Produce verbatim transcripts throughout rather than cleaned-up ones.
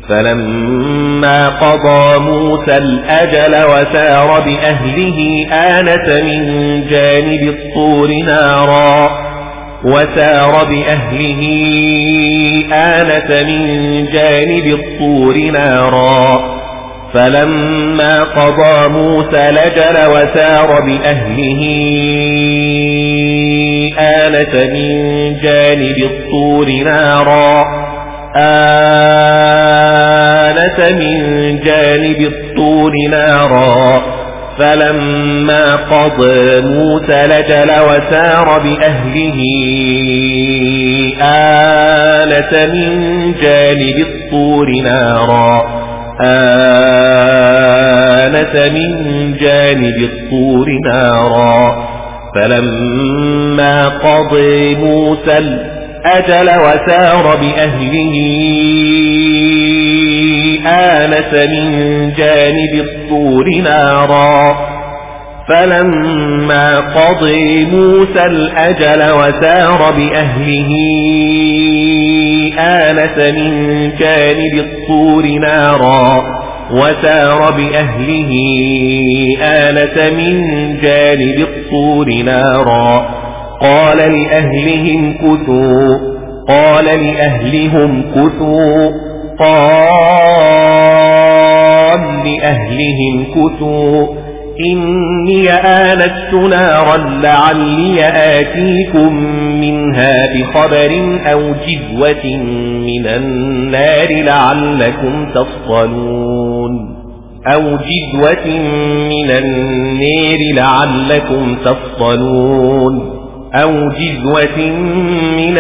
فلما قضى موسى الأجل وسار بأهله آنس من جانب الطور نارا وسار بأهله آنس من جانب الطور نارا فلما قضى موسى الأجل وسار بأهله آنس من جانب الطور نارا آنس من جانب الطور نارا فلما قضى موسى الأجل وسار بأهله آنس من جانب الطور نارا آنس من جانب الطور نارا فلما قضى موسى الأجل وسار بأهله آنس من جانب الطور نارا فلما قضى موسى الأجل وسار بأهله آنس من جانب الطور نارا وسار بأهله آنس من جانب الطور نارا قال لأهلهم كثوا قال لأهلهم كثوا قال لأهلهم كثوا إني آنست نارا لعلي آتيكم منها بخبر أو جذوة من النار لعلكم تصطلون أو جذوة من النار لعلكم تصطلون أو جذوة من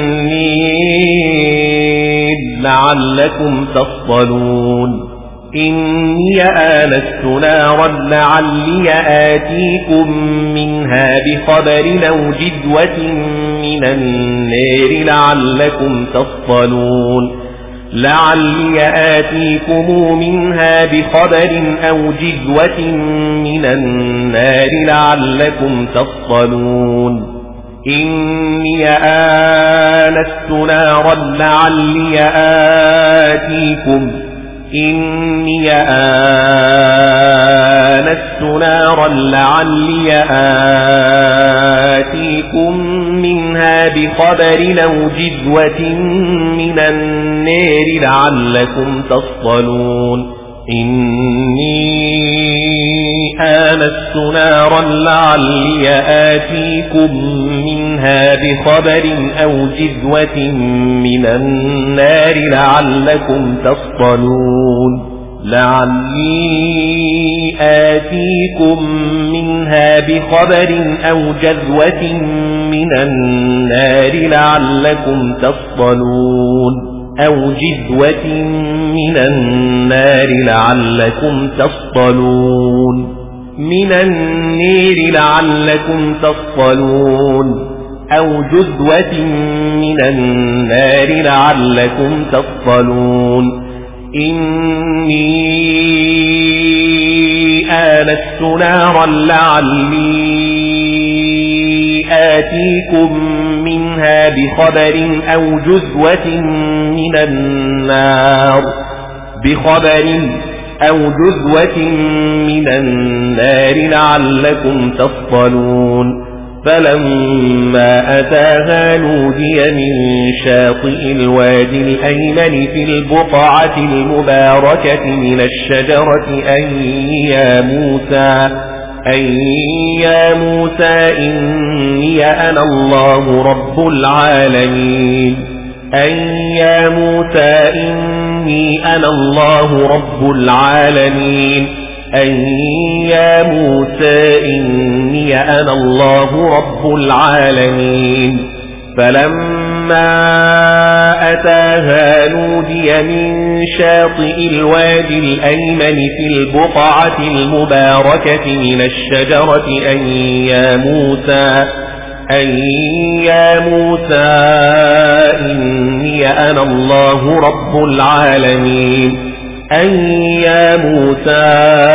النار لعلكم تصطلون إني آنست نارا لعلي آتيكم منها بخبر أو جذوة من النار لعلكم تصطلون لعلي آتيكم منها بخبر أو جذوة من النار لعلكم تصطلون إني آنست نارا لعلي آتيكم إني آنست نارا لعلي آتيكم منها بخبر أو جذوة من النار لعلكم تصطلون إني آنست نارا لعلي آتيكم منها بخبر أو جذوة من النار لعلكم تصطلون لعلي آتيكم منها بخبر أو جذوة من النار لعلكم تصطلون أو جذوة من النار لعلكم تصطلون من النار لعلكم تصطلون أو جذوة من النار لعلكم تصطلون إني آنست نارا لعلي آتيكم منها بخبر أو جذوة من النار بخبر أو جذوة من النار لعلكم تصطلون فلما أتاها نودي من شاطئ الوادي الأيمن في البقعة المباركة من الشجرة أن يا موسى أن يا موسى إني أنا الله رب العالمين أن يا موسى إني أنا الله رب العالمين أن يا موسى إني أنا الله رب العالمين فلما أتاها نودي من شاطئ الوادي الأيمن في البقعة المباركة من الشجرة أن يا موسى أن يا موسى إني أنا الله رب العالمين أن يا موسى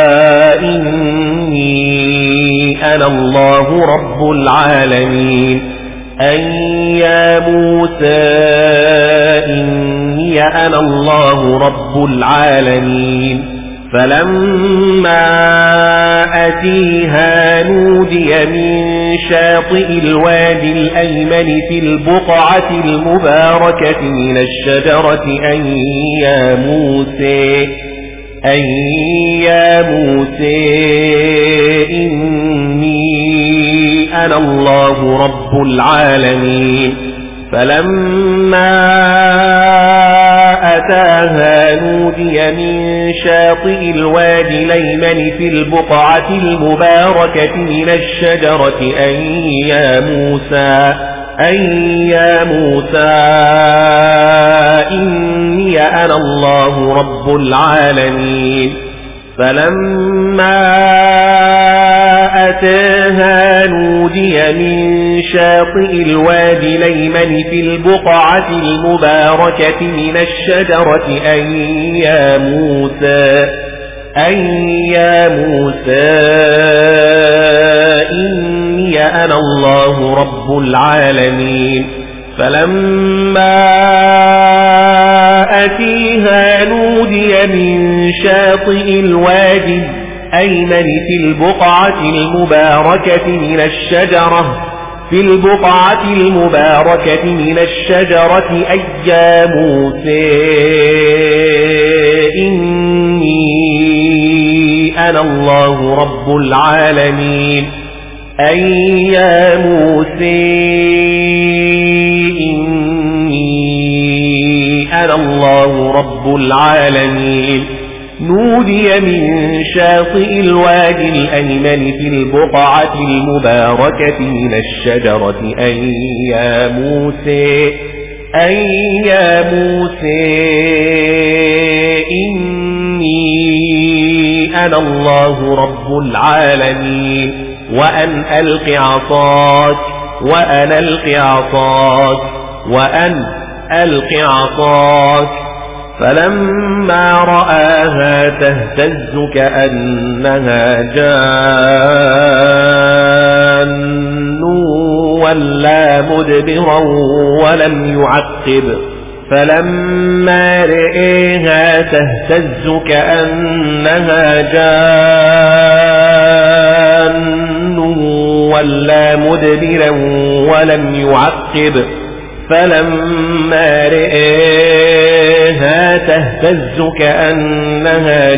إني أنا الله رب العالمين أن يا موسى إني أنا الله رب العالمين فلما أتيها نودي من شاطئ الوادي الأيمن في البقعة المباركة من الشجرة أن يا موسى أن يا موسى إني أنا الله رب العالمين فلما أتاها نودي من شاطئ الوادي الأيمن في البقعة المباركة من الشجرة أن يا موسى أن يا موسى إني أنا الله رب العالمين فلما أتاها نودي من شاطئ الوادي الأيمن في البقعة المباركة من الشجرة أن يا موسى أن يا موسى إني أنا الله رب العالمين فلما أتيها نودي من شاطئ الوادي الأيمن في البقعة المباركة من الشجرة في البقعة المباركة من الشجرة أي يا موسى إني أنا الله رب العالمين أي يا موسى أنا الله رب العالمين نودي من شاطئ الوادي الأيمن في البقعة المباركة من الشجرة أن يا موسى أن يا موسى إني أنا الله رب العالمين وأن ألق عصاك وأن ألق عصاك وأن ألق عصاك فلما رآها تهتز كأنها جان ولا مدبرا ولم يعقب فلما رآها تهتز كأنها جان ولا مدبرا ولم يعقب فلما رآها تهتز كأنها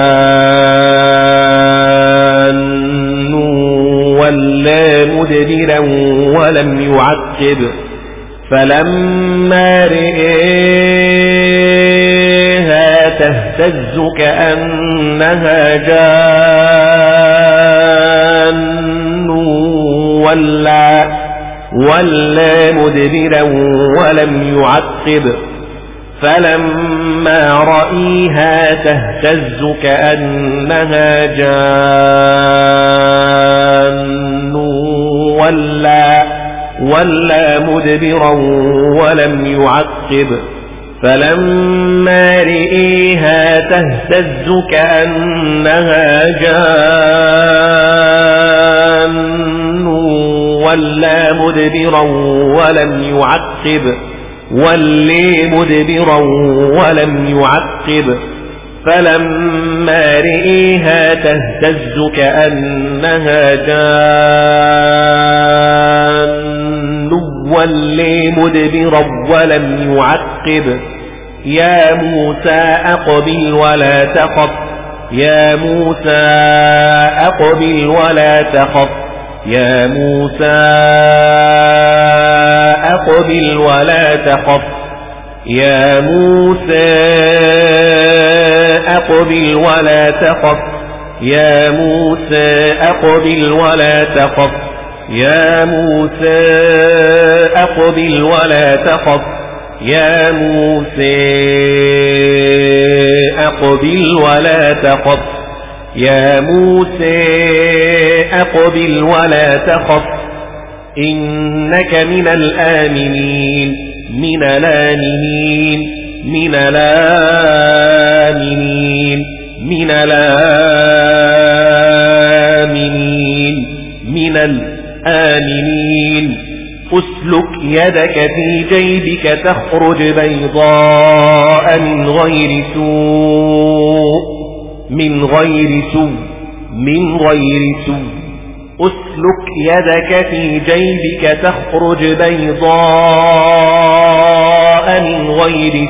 جان ولا مدبرا ولم يعقب فلما رآها تهتز كأنها جان ولا ولا مدبرا ولم يعقب فلما رأيها تهتز كأنها جان ولا ولا مدبرا ولم يعقب فلما رأيها تهتز كأنها جان ولا مدبرا ولم يعقب ولي مدبرا ولم يعقب فلما رئيها تهتز كأنها جان ولي مدبرا ولم يعقب يا موسى أقبل ولا تخف يا موسى أقبل ولا تخف يا موسى أقبل ولا تخف يا موسى أقبل ولا تخف يا موسى أقبل ولا تخف يا موسى أقبل ولا تخف يا موسى أقبل ولا تخف يا موسى أقبل ولا تخف إنك من الآمنين من الآمنين من الآمنين من الآمنين من الآمنين أسلك يدك في جيبك تخرج بيضاء من غير سوء من غير سوء من غير سوء أسلك يدك في جيبك تخرج بيضاء من غير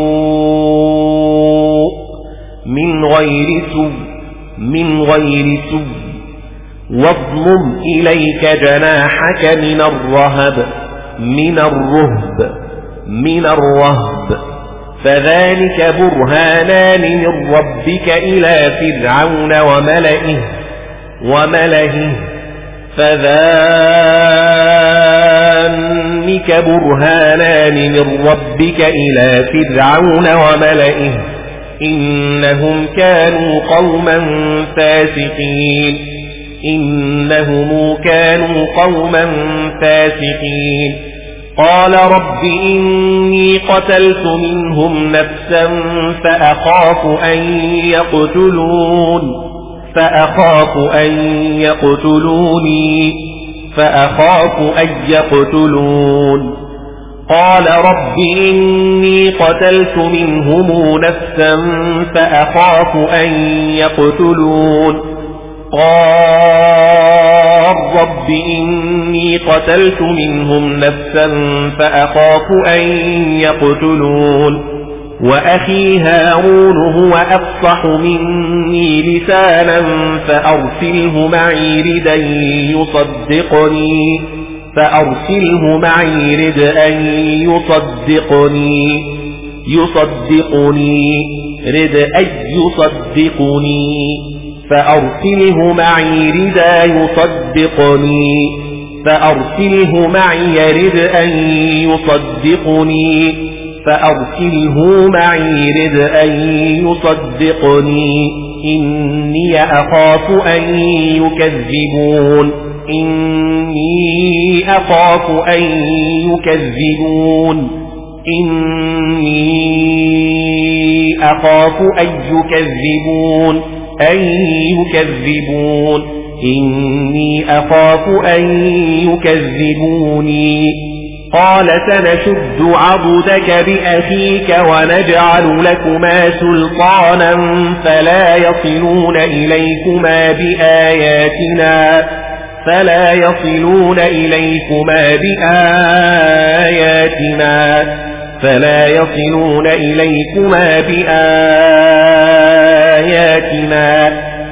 سوء من غير سوء من غير سوء واضمم إليك جناحك من الرهب من الرهب من الرهب فذلك برهانان من ربك إلى فرعون وملئه وملئه فذلك برهانان من ربك إلى فرعون وملئه إنهم كانوا قوما فاسقين إنهم كانوا قوما فاسقين قال رب إني قتلت منهم نفسا فأخاف أن يقتلون فأخاف أن يقتلوني فأخاف أن يقتلون قال رب إني قتلت منهم نفسا فأخاف أن يقتلون قال رب إني قتلت منهم نفسا فأخاف أن يقتلون وأخي هارون هو أفصح مني لسانا فأرسله معي ردا يصدقني فأرسله معي رد أن يصدقني يصدقني رد أن يصدقني فأرسله معي ردا يصدقني فأرسله معي رد أن يصدقني فأرسله معي رد أن يصدقني إني أخاف أن يكذبون إني أخاف أن يكذبون إني أخاف أن يكذبون أن يكذبون إني أخاف أن يكذبوني قال سنشد عضدك بأخيك ونجعل لكما سلطانا فلا يصلون إليكما بآياتنا فلا يصلون إليكما بآياتنا فلا يصلون إليكما بآياتنا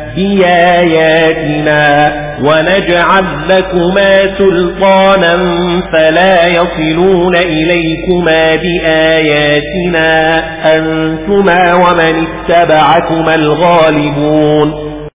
بآياتنا ونجعل لكما سلطانا فلا يصلون إليكما بآياتنا أنتما ومن اتبعكما الغالبون